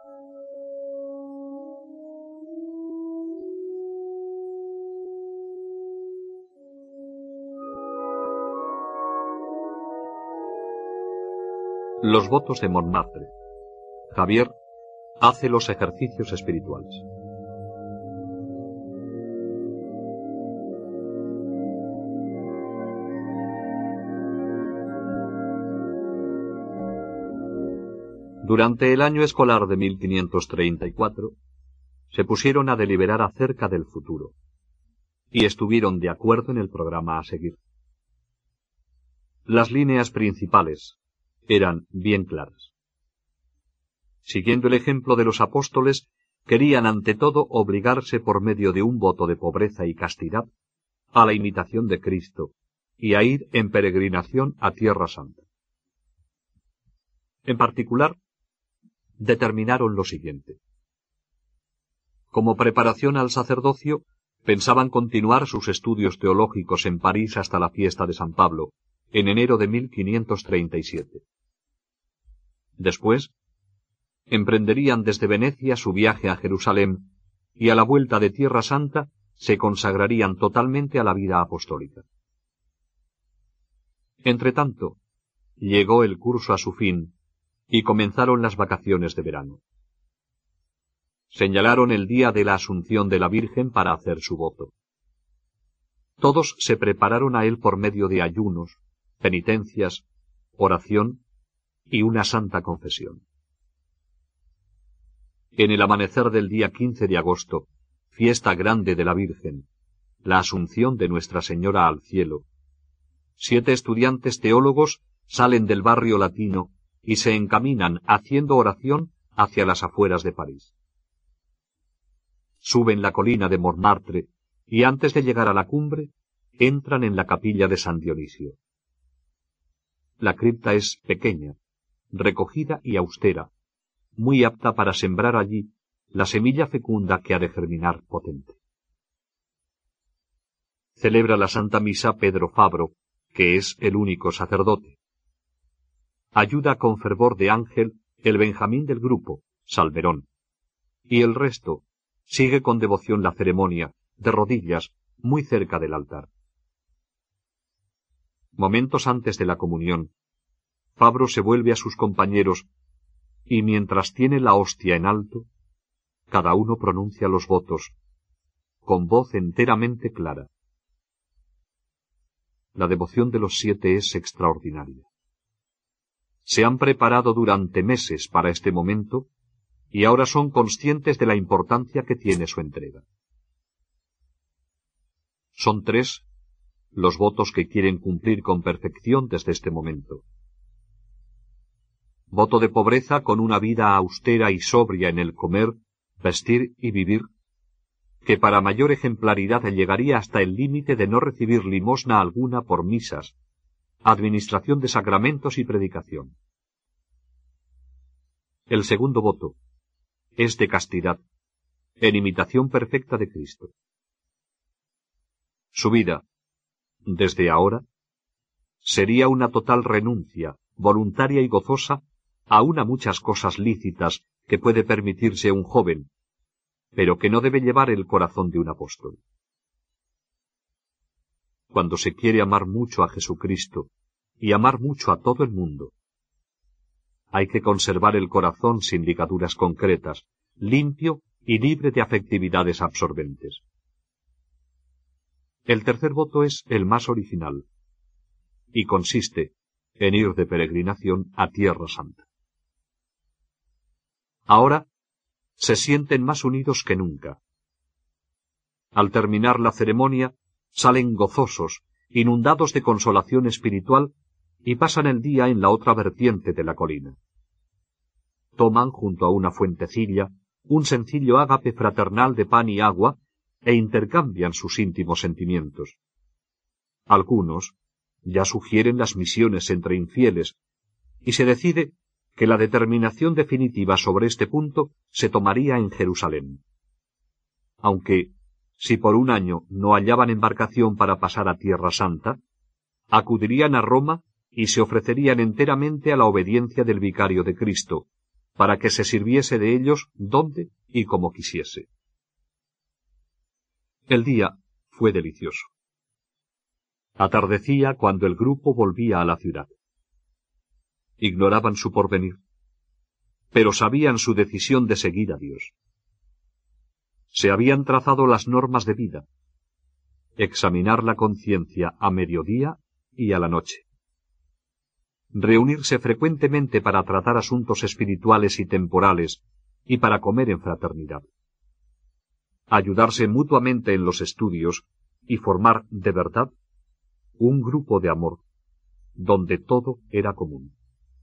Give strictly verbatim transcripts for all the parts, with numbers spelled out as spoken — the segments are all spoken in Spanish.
Los votos de Montmartre. Javier hace los ejercicios espirituales. Durante el año escolar de mil quinientos treinta y cuatro, se pusieron a deliberar acerca del futuro, y estuvieron de acuerdo en el programa a seguir. Las líneas principales eran bien claras. Siguiendo el ejemplo de los apóstoles, querían ante todo obligarse por medio de un voto de pobreza y castidad a la imitación de Cristo y a ir en peregrinación a Tierra Santa. En particular, determinaron lo siguiente. Como preparación al sacerdocio, pensaban continuar sus estudios teológicos en París hasta la fiesta de San Pablo, en enero de mil quinientos treinta y siete. Después, emprenderían desde Venecia su viaje a Jerusalén y a la vuelta de Tierra Santa se consagrarían totalmente a la vida apostólica. Entretanto, llegó el curso a su fin y comenzaron las vacaciones de verano. Señalaron el día de la Asunción de la Virgen para hacer su voto. Todos se prepararon a él por medio de ayunos, penitencias, oración y una santa confesión. En el amanecer del día quince de agosto, fiesta grande de la Virgen, la Asunción de Nuestra Señora al cielo, siete estudiantes teólogos salen del barrio latino y se encaminan haciendo oración hacia las afueras de París. Suben la colina de Montmartre y antes de llegar a la cumbre, entran en la capilla de San Dionisio. La cripta es pequeña, recogida y austera, muy apta para sembrar allí la semilla fecunda que ha de germinar potente. Celebra la Santa Misa Pedro Fabro, que es el único sacerdote. Ayuda con fervor de ángel el Benjamín del grupo, Salmerón, y el resto sigue con devoción la ceremonia, de rodillas, muy cerca del altar. Momentos antes de la comunión, Fabro se vuelve a sus compañeros y mientras tiene la hostia en alto, cada uno pronuncia los votos, con voz enteramente clara. La devoción de los siete es extraordinaria. Se han preparado durante meses para este momento y ahora son conscientes de la importancia que tiene su entrega. Son tres los votos que quieren cumplir con perfección desde este momento. Voto de pobreza con una vida austera y sobria en el comer, vestir y vivir, que para mayor ejemplaridad llegaría hasta el límite de no recibir limosna alguna por misas, administración de sacramentos y predicación. El segundo voto es de castidad, en imitación perfecta de Cristo. Su vida, desde ahora, sería una total renuncia, voluntaria y gozosa, aun a muchas cosas lícitas que puede permitirse un joven, pero que no debe llevar el corazón de un apóstol. Cuando se quiere amar mucho a Jesucristo y amar mucho a todo el mundo, hay que conservar el corazón sin ligaduras concretas, limpio y libre de afectividades absorbentes. El tercer voto es el más original, y consiste en ir de peregrinación a Tierra Santa. Ahora se sienten más unidos que nunca. Al terminar la ceremonia, salen gozosos, inundados de consolación espiritual, y pasan el día en la otra vertiente de la colina. Toman junto a una fuentecilla un sencillo ágape fraternal de pan y agua e intercambian sus íntimos sentimientos. Algunos ya sugieren las misiones entre infieles, y se decide que la determinación definitiva sobre este punto se tomaría en Jerusalén. Aunque, si por un año no hallaban embarcación para pasar a Tierra Santa, acudirían a Roma y se ofrecerían enteramente a la obediencia del vicario de Cristo, para que se sirviese de ellos donde y como quisiese. El día fue delicioso. Atardecía cuando el grupo volvía a la ciudad. Ignoraban su porvenir, pero sabían su decisión de seguir a Dios. Se habían trazado las normas de vida, examinar la conciencia a mediodía y a la noche, reunirse frecuentemente para tratar asuntos espirituales y temporales y para comer en fraternidad, ayudarse mutuamente en los estudios y formar de verdad un grupo de amor, donde todo era común.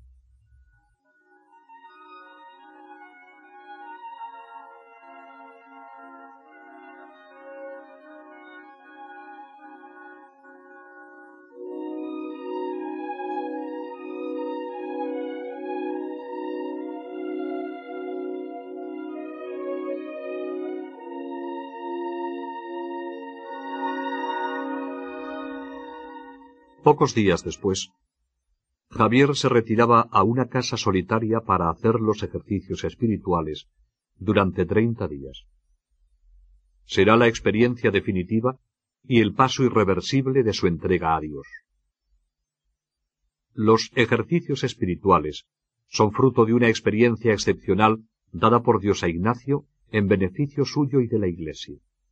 Pocos días después, Javier se retiraba a una casa solitaria para hacer los ejercicios espirituales durante treinta días. Será la experiencia definitiva y el paso irreversible de su entrega a Dios. Los ejercicios espirituales son fruto de una experiencia excepcional dada por Dios a Ignacio en beneficio suyo y de la Iglesia.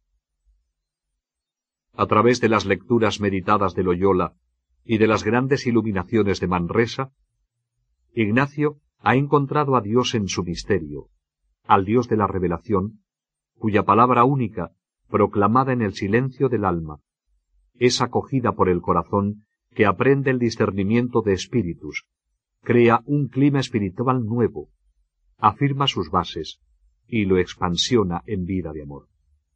A través de las lecturas meditadas de Loyola y de las grandes iluminaciones de Manresa, Ignacio ha encontrado a Dios en su misterio, al Dios de la revelación, cuya palabra única, proclamada en el silencio del alma, es acogida por el corazón que aprende el discernimiento de espíritus, crea un clima espiritual nuevo, afirma sus bases y lo expansiona en vida de amor.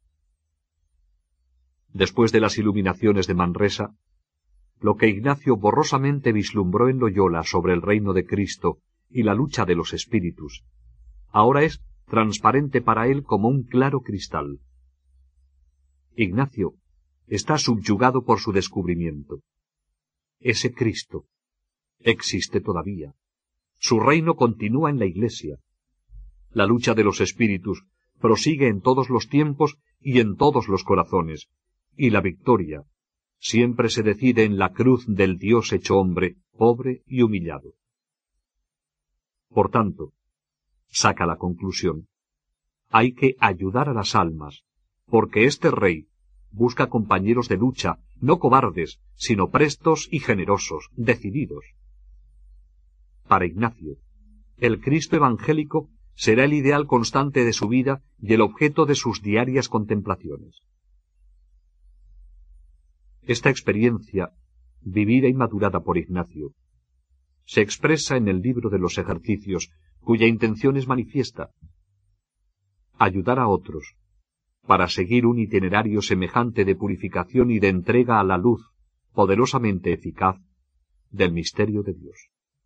Después de las iluminaciones de Manresa, lo que Ignacio borrosamente vislumbró en Loyola sobre el reino de Cristo y la lucha de los espíritus, ahora es transparente para él como un claro cristal. Ignacio está subyugado por su descubrimiento. Ese Cristo existe todavía. Su reino continúa en la Iglesia. La lucha de los espíritus prosigue en todos los tiempos y en todos los corazones, y la victoria siempre se decide en la cruz del Dios hecho hombre, pobre y humillado. Por tanto, saca la conclusión, hay que ayudar a las almas, porque este rey busca compañeros de lucha, no cobardes, sino prestos y generosos, decididos. Para Ignacio, el Cristo evangélico será el ideal constante de su vida y el objeto de sus diarias contemplaciones. Esta experiencia, vivida y madurada por Ignacio, se expresa en el libro de los ejercicios, cuya intención es manifiesta: ayudar a otros, para seguir un itinerario semejante de purificación y de entrega a la luz, poderosamente eficaz, del misterio de Dios.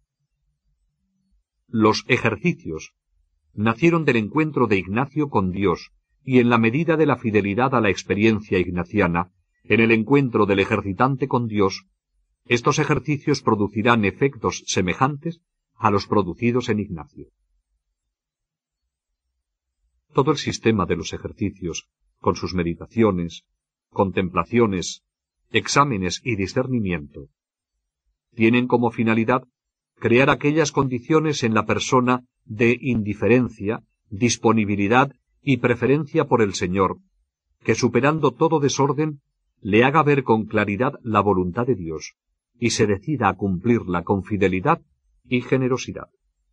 Los ejercicios nacieron del encuentro de Ignacio con Dios, y en la medida de la fidelidad a la experiencia ignaciana, en el encuentro del ejercitante con Dios, estos ejercicios producirán efectos semejantes a los producidos en Ignacio. Todo el sistema de los ejercicios, con sus meditaciones, contemplaciones, exámenes y discernimiento, tienen como finalidad crear aquellas condiciones en la persona de indiferencia, disponibilidad y preferencia por el Señor, que superando todo desorden, le haga ver con claridad la voluntad de Dios, y se decida a cumplirla con fidelidad y generosidad.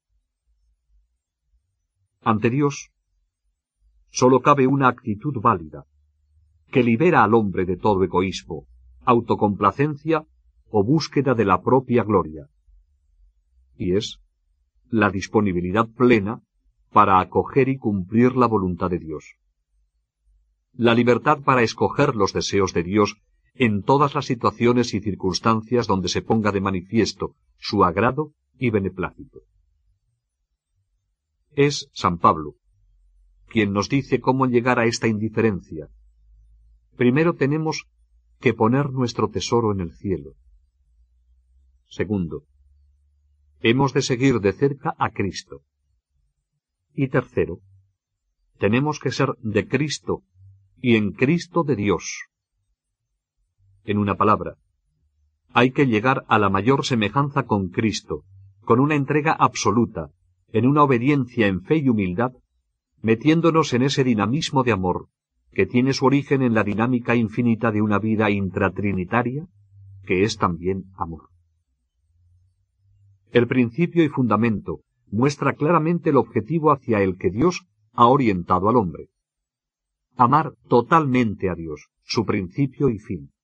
Ante Dios, sólo cabe una actitud válida, que libera al hombre de todo egoísmo, autocomplacencia o búsqueda de la propia gloria, y es la disponibilidad plena para acoger y cumplir la voluntad de Dios. La libertad para escoger los deseos de Dios en todas las situaciones y circunstancias donde se ponga de manifiesto su agrado y beneplácito. Es San Pablo quien nos dice cómo llegar a esta indiferencia. Primero tenemos que poner nuestro tesoro en el cielo. Segundo, hemos de seguir de cerca a Cristo. Y tercero, tenemos que ser de Cristo y en Cristo de Dios. En una palabra, hay que llegar a la mayor semejanza con Cristo, con una entrega absoluta, en una obediencia en fe y humildad, metiéndonos en ese dinamismo de amor que tiene su origen en la dinámica infinita de una vida intratrinitaria, que es también amor. El principio y fundamento muestra claramente el objetivo hacia el que Dios ha orientado al hombre. Amar totalmente a Dios, su principio y fin.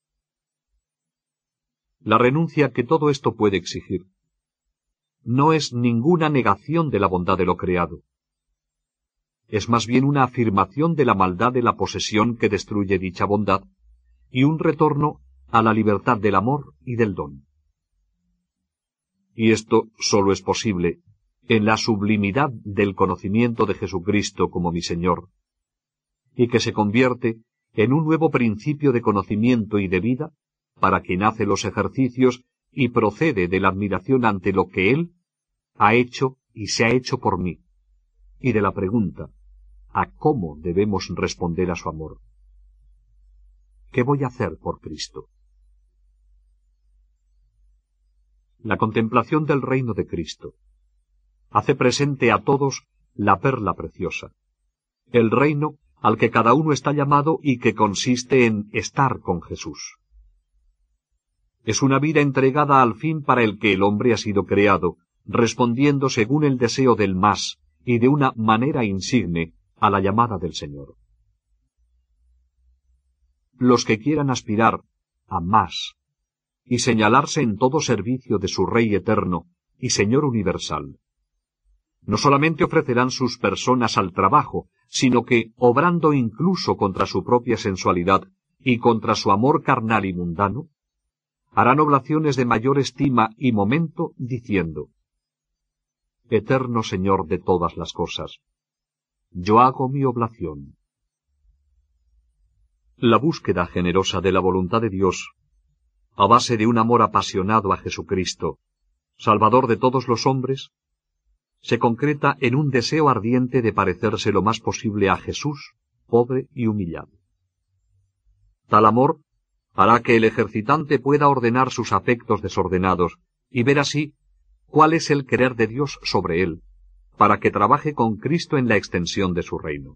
La renuncia que todo esto puede exigir no es ninguna negación de la bondad de lo creado. Es más bien una afirmación de la maldad de la posesión que destruye dicha bondad y un retorno a la libertad del amor y del don. Y esto sólo es posible en la sublimidad del conocimiento de Jesucristo como mi Señor, y que se convierte en un nuevo principio de conocimiento y de vida para quien hace los ejercicios y procede de la admiración ante lo que Él ha hecho y se ha hecho por mí, y de la pregunta, ¿a cómo debemos responder a su amor? ¿Qué voy a hacer por Cristo? La contemplación del reino de Cristo hace presente a todos la perla preciosa, el reino al que cada uno está llamado y que consiste en estar con Jesús. Es una vida entregada al fin para el que el hombre ha sido creado, respondiendo según el deseo del más y de una manera insigne a la llamada del Señor. Los que quieran aspirar a más y señalarse en todo servicio de su Rey eterno y Señor universal, no solamente ofrecerán sus personas al trabajo, sino que, obrando incluso contra su propia sensualidad y contra su amor carnal y mundano, harán oblaciones de mayor estima y momento, diciendo: Eterno Señor de todas las cosas, yo hago mi oblación. La búsqueda generosa de la voluntad de Dios, a base de un amor apasionado a Jesucristo, Salvador de todos los hombres, se concreta en un deseo ardiente de parecerse lo más posible a Jesús, pobre y humillado. Tal amor hará que el ejercitante pueda ordenar sus afectos desordenados y ver así cuál es el querer de Dios sobre él, para que trabaje con Cristo en la extensión de su reino.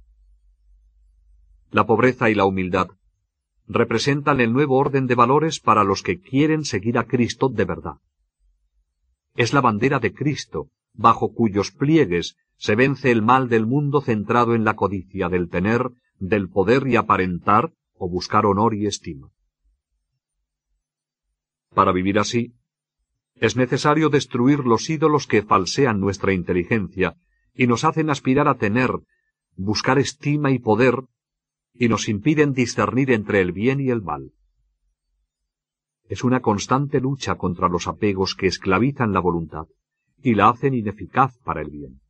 La pobreza y la humildad representan el nuevo orden de valores para los que quieren seguir a Cristo de verdad. Es la bandera de Cristo, bajo cuyos pliegues se vence el mal del mundo centrado en la codicia del tener, del poder y aparentar o buscar honor y estima. Para vivir así, es necesario destruir los ídolos que falsean nuestra inteligencia y nos hacen aspirar a tener, buscar estima y poder, y nos impiden discernir entre el bien y el mal. Es una constante lucha contra los apegos que esclavizan la voluntad y la hacen ineficaz para el bien.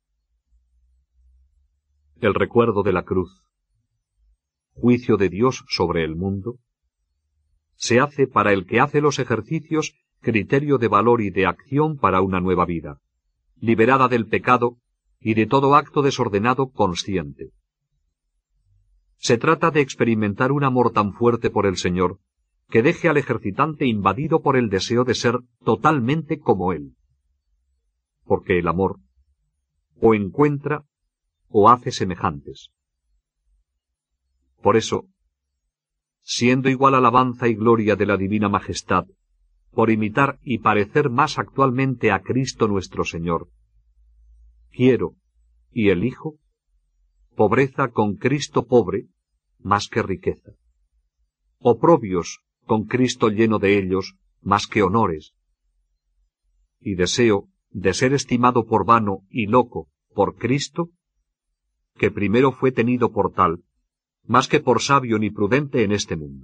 El recuerdo de la cruz, juicio de Dios sobre el mundo, se hace para el que hace los ejercicios criterio de valor y de acción para una nueva vida, liberada del pecado y de todo acto desordenado consciente. Se trata de experimentar un amor tan fuerte por el Señor que deje al ejercitante invadido por el deseo de ser totalmente como Él. Porque el amor o encuentra o hace semejantes. Por eso, siendo igual alabanza y gloria de la divina majestad, por imitar y parecer más actualmente a Cristo nuestro Señor, quiero y elijo pobreza con Cristo pobre más que riqueza, oprobios con Cristo lleno de ellos más que honores, y deseo de ser estimado por vano y loco por Cristo, que primero fue tenido por tal, más que por sabio ni prudente en este mundo.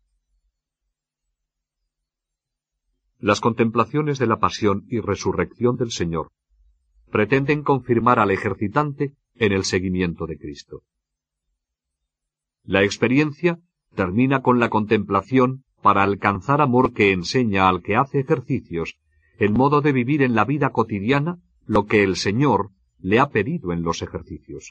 Las contemplaciones de la pasión y resurrección del Señor pretenden confirmar al ejercitante en el seguimiento de Cristo. La experiencia termina con la contemplación para alcanzar amor que enseña al que hace ejercicios el modo de vivir en la vida cotidiana lo que el Señor le ha pedido en los ejercicios.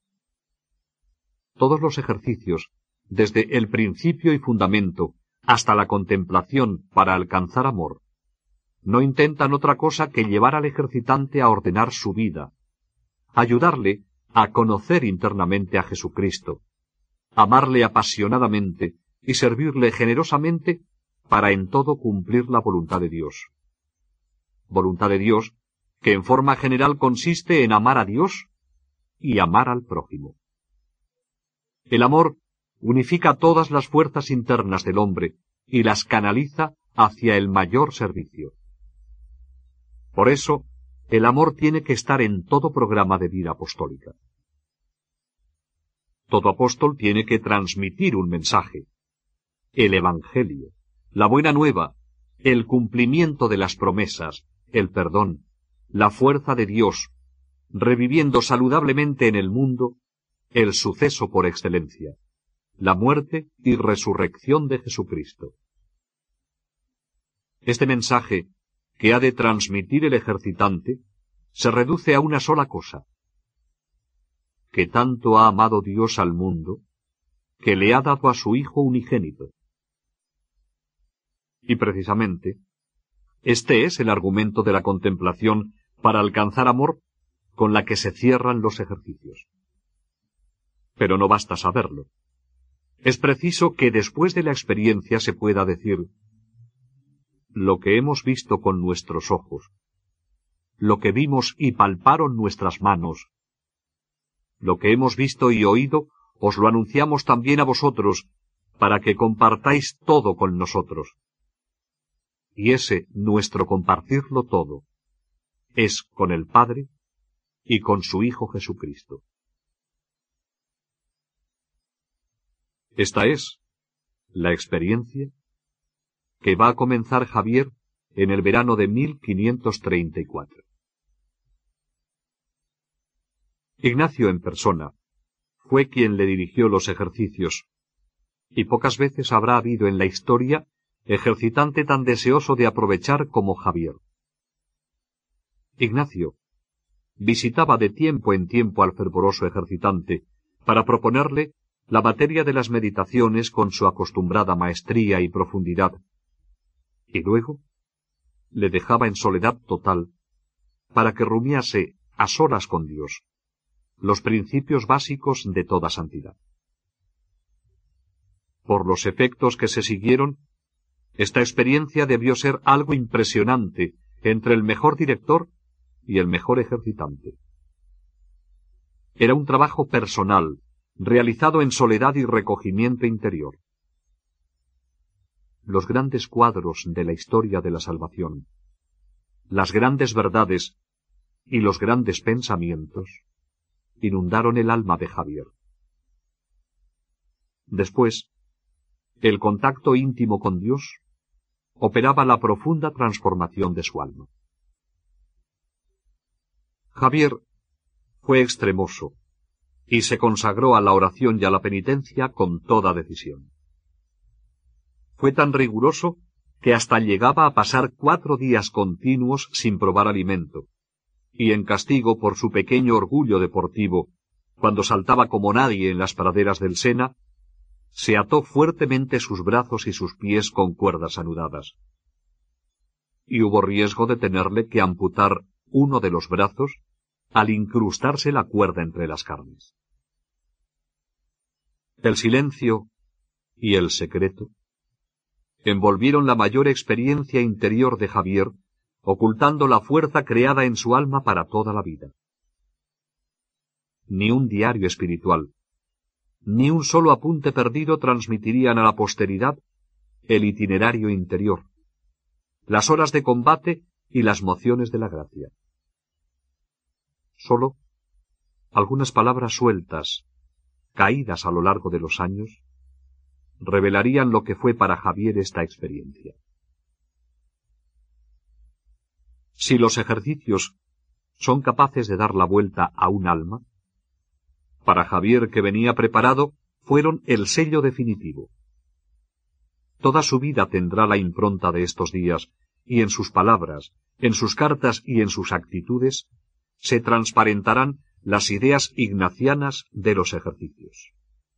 Todos los ejercicios, desde el principio y fundamento hasta la contemplación para alcanzar amor, no intentan otra cosa que llevar al ejercitante a ordenar su vida, ayudarle a conocer internamente a Jesucristo, amarle apasionadamente y servirle generosamente para en todo cumplir la voluntad de Dios. Voluntad de Dios que en forma general consiste en amar a Dios y amar al prójimo. El amor unifica todas las fuerzas internas del hombre y las canaliza hacia el mayor servicio. Por eso, el amor tiene que estar en todo programa de vida apostólica. Todo apóstol tiene que transmitir un mensaje, el Evangelio, la buena nueva, el cumplimiento de las promesas, el perdón, la fuerza de Dios, reviviendo saludablemente en el mundo el suceso por excelencia, la muerte y resurrección de Jesucristo. Este mensaje, que ha de transmitir el ejercitante, se reduce a una sola cosa: que tanto ha amado Dios al mundo, que le ha dado a su Hijo unigénito. Y precisamente, este es el argumento de la contemplación para alcanzar amor con la que se cierran los ejercicios. Pero no basta saberlo. Es preciso que después de la experiencia se pueda decir: lo que hemos visto con nuestros ojos, lo que vimos y palparon nuestras manos, lo que hemos visto y oído, os lo anunciamos también a vosotros, para que compartáis todo con nosotros. Y ese nuestro compartirlo todo es con el Padre y con su Hijo Jesucristo. Esta es la experiencia que va a comenzar Javier en el verano de mil quinientos treinta y cuatro. Ignacio en persona fue quien le dirigió los ejercicios, y pocas veces habrá habido en la historia ejercitante tan deseoso de aprovechar como Javier. Ignacio visitaba de tiempo en tiempo al fervoroso ejercitante para proponerle la materia de las meditaciones con su acostumbrada maestría y profundidad, y luego le dejaba en soledad total para que rumiase a solas con Dios los principios básicos de toda santidad. Por los efectos que se siguieron, esta experiencia debió ser algo impresionante entre el mejor director y el mejor ejercitante. Era un trabajo personal, realizado en soledad y recogimiento interior. Los grandes cuadros de la historia de la salvación, las grandes verdades y los grandes pensamientos inundaron el alma de Javier. Después, el contacto íntimo con Dios operaba la profunda transformación de su alma. Javier fue extremoso y se consagró a la oración y a la penitencia con toda decisión. Fue tan riguroso que hasta llegaba a pasar cuatro días continuos sin probar alimento, y en castigo por su pequeño orgullo deportivo, cuando saltaba como nadie en las praderas del Sena, se ató fuertemente sus brazos y sus pies con cuerdas anudadas. Y hubo riesgo de tenerle que amputar uno de los brazos al incrustarse la cuerda entre las carnes. El silencio y el secreto envolvieron la mayor experiencia interior de Javier, ocultando la fuerza creada en su alma para toda la vida. Ni un diario espiritual, ni un solo apunte perdido transmitirían a la posteridad el itinerario interior, las horas de combate y las mociones de la gracia. Solo algunas palabras sueltas, caídas a lo largo de los años, revelarían lo que fue para Javier esta experiencia. Si los ejercicios son capaces de dar la vuelta a un alma, para Javier, que venía preparado, fueron el sello definitivo. Toda su vida tendrá la impronta de estos días, y en sus palabras, en sus cartas y en sus actitudes, se transparentarán las ideas ignacianas de los ejercicios.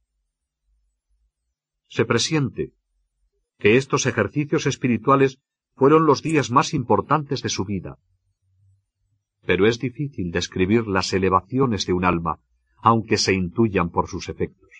Se presiente que estos ejercicios espirituales fueron los días más importantes de su vida. Pero es difícil describir las elevaciones de un alma, aunque se intuyan por sus efectos.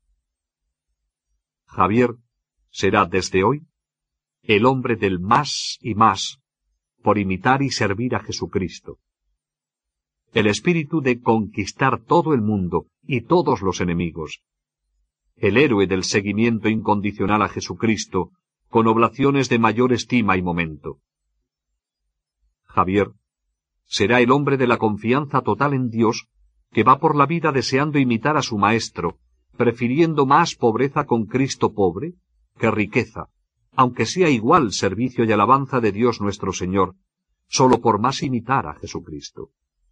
Javier será desde hoy el hombre del más y más por imitar y servir a Jesucristo. El espíritu de conquistar todo el mundo y todos los enemigos. El héroe del seguimiento incondicional a Jesucristo, con oblaciones de mayor estima y momento. Javier será el hombre de la confianza total en Dios, que va por la vida deseando imitar a su Maestro, prefiriendo más pobreza con Cristo pobre que riqueza, aunque sea igual servicio y alabanza de Dios nuestro Señor, sólo por más imitar a Jesucristo.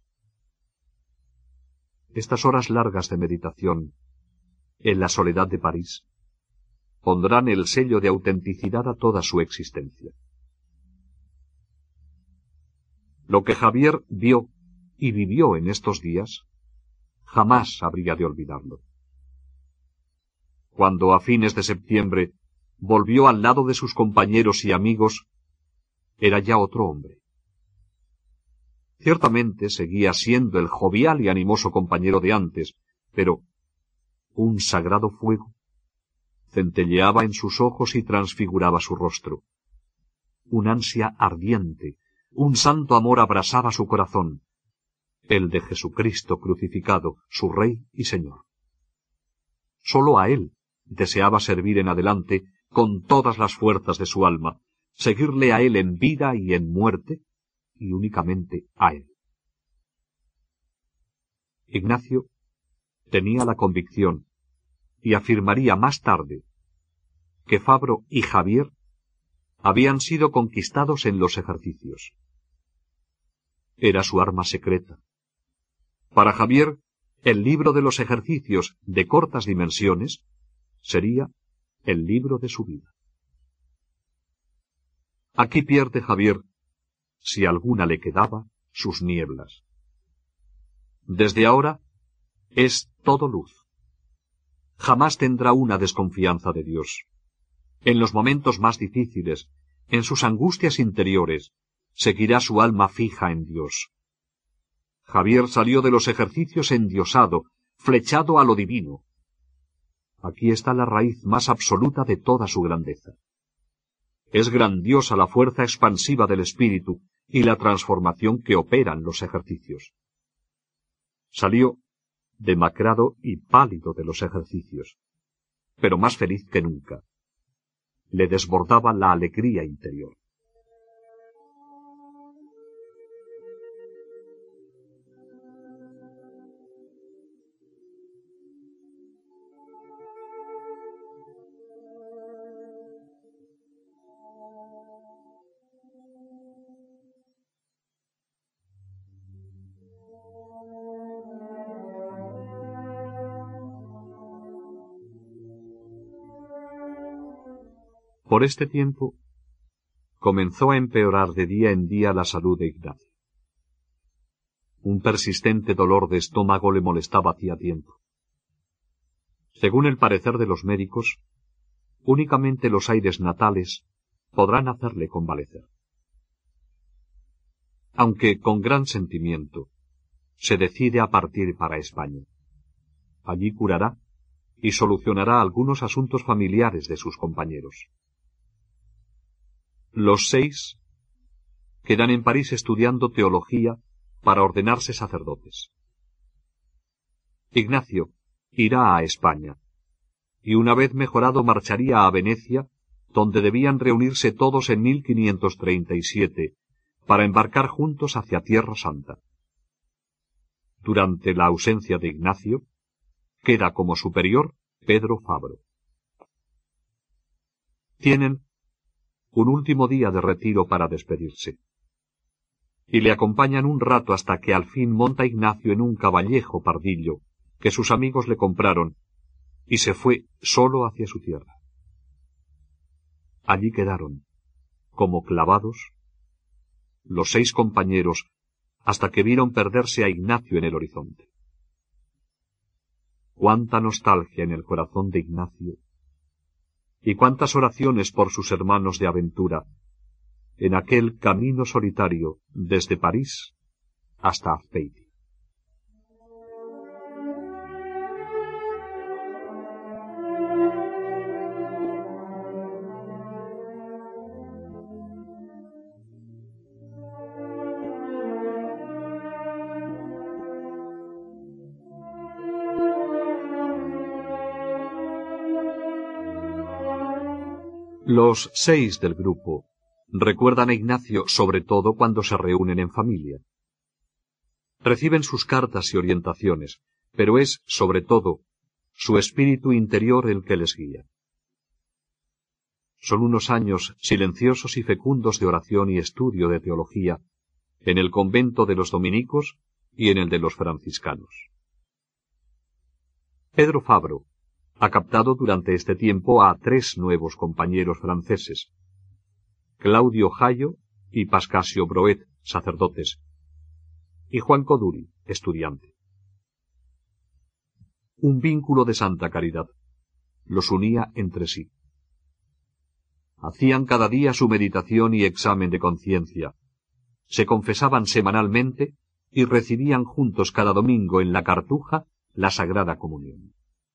Estas horas largas de meditación, en la soledad de París, pondrán el sello de autenticidad a toda su existencia. Lo que Javier vio y vivió en estos días, jamás habría de olvidarlo. Cuando a fines de septiembre volvió al lado de sus compañeros y amigos, era ya otro hombre. Ciertamente seguía siendo el jovial y animoso compañero de antes, pero un sagrado fuego centelleaba en sus ojos y transfiguraba su rostro. Un ansia ardiente, un santo amor abrasaba su corazón, el de Jesucristo crucificado, su Rey y Señor. Sólo a Él deseaba servir en adelante con todas las fuerzas de su alma, seguirle a Él en vida y en muerte, y únicamente a Él. Ignacio tenía la convicción, y afirmaría más tarde, que Fabro y Javier habían sido conquistados en los ejercicios. Era su arma secreta. Para Javier, el libro de los ejercicios de cortas dimensiones sería el libro de su vida. Aquí pierde Javier, si alguna le quedaba, sus nieblas. Desde ahora es todo luz. Jamás tendrá una desconfianza de Dios. En los momentos más difíciles, en sus angustias interiores, seguirá su alma fija en Dios. Javier salió de los ejercicios endiosado, flechado a lo divino. Aquí está la raíz más absoluta de toda su grandeza. Es grandiosa la fuerza expansiva del espíritu y la transformación que operan los ejercicios. Salió demacrado y pálido de los ejercicios, pero más feliz que nunca. Le desbordaba la alegría interior. Por este tiempo comenzó a empeorar de día en día la salud de Ignacio. Un persistente dolor de estómago le molestaba hacía tiempo. Según el parecer de los médicos, únicamente los aires natales podrán hacerle convalecer. Aunque con gran sentimiento, se decide a partir para España. Allí curará y solucionará algunos asuntos familiares de sus compañeros. Los seis quedan en París estudiando teología para ordenarse sacerdotes. Ignacio irá a España, y una vez mejorado marcharía a Venecia, donde debían reunirse todos en mil quinientos treinta y siete, para embarcar juntos hacia Tierra Santa. Durante la ausencia de Ignacio, queda como superior Pedro Fabro. Tienen un último día de retiro para despedirse, y le acompañan un rato hasta que al fin monta Ignacio en un caballejo pardillo que sus amigos le compraron, y se fue solo hacia su tierra. Allí quedaron, como clavados, los seis compañeros, hasta que vieron perderse a Ignacio en el horizonte. Cuánta nostalgia en el corazón de Ignacio, y cuántas oraciones por sus hermanos de aventura, en aquel camino solitario desde París hasta Azpeitia. Los seis del grupo recuerdan a Ignacio sobre todo cuando se reúnen en familia. Reciben sus cartas y orientaciones, pero es, sobre todo, su espíritu interior el que les guía. Son unos años silenciosos y fecundos de oración y estudio de teología en el convento de los dominicos y en el de los franciscanos. Pedro Fabro ha captado durante este tiempo a tres nuevos compañeros franceses, Claudio Jayo y Pascasio Broet, sacerdotes, y Juan Coduri, estudiante. Un vínculo de santa caridad los unía entre sí. Hacían cada día su meditación y examen de conciencia, se confesaban semanalmente y recibían juntos cada domingo en la Cartuja la Sagrada Comunión.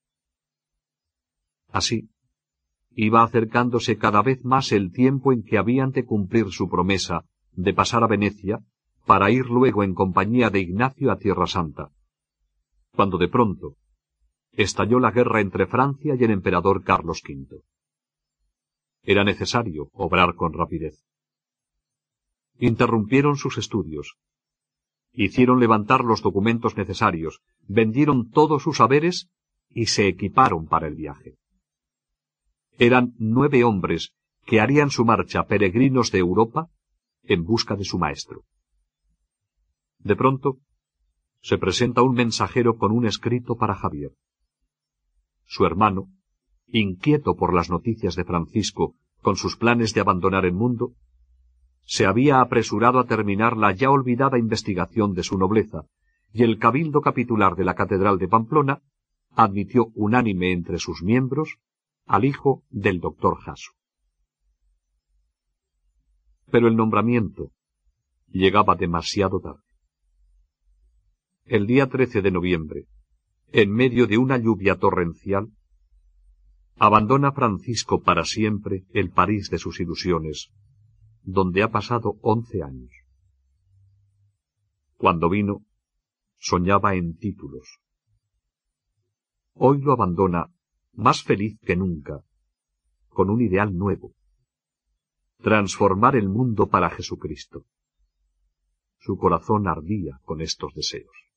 Así, iba acercándose cada vez más el tiempo en que habían de cumplir su promesa de pasar a Venecia para ir luego en compañía de Ignacio a Tierra Santa, cuando de pronto estalló la guerra entre Francia y el emperador Carlos quinto. Era necesario obrar con rapidez. Interrumpieron sus estudios, hicieron levantar los documentos necesarios, vendieron todos sus haberes y se equiparon para el viaje. Eran nueve hombres que harían su marcha peregrinos de Europa en busca de su maestro. De pronto, se presenta un mensajero con un escrito para Javier. Su hermano, inquieto por las noticias de Francisco con sus planes de abandonar el mundo, se había apresurado a terminar la ya olvidada investigación de su nobleza, y el cabildo capitular de la Catedral de Pamplona admitió unánime entre sus miembros al hijo del doctor Jasso. Pero el nombramiento llegaba demasiado tarde. El día trece de noviembre, en medio de una lluvia torrencial, abandona Francisco para siempre el París de sus ilusiones, donde ha pasado once años. Cuando vino, soñaba en títulos. Hoy lo abandona más feliz que nunca, con un ideal nuevo: transformar el mundo para Jesucristo. Su corazón ardía con estos deseos.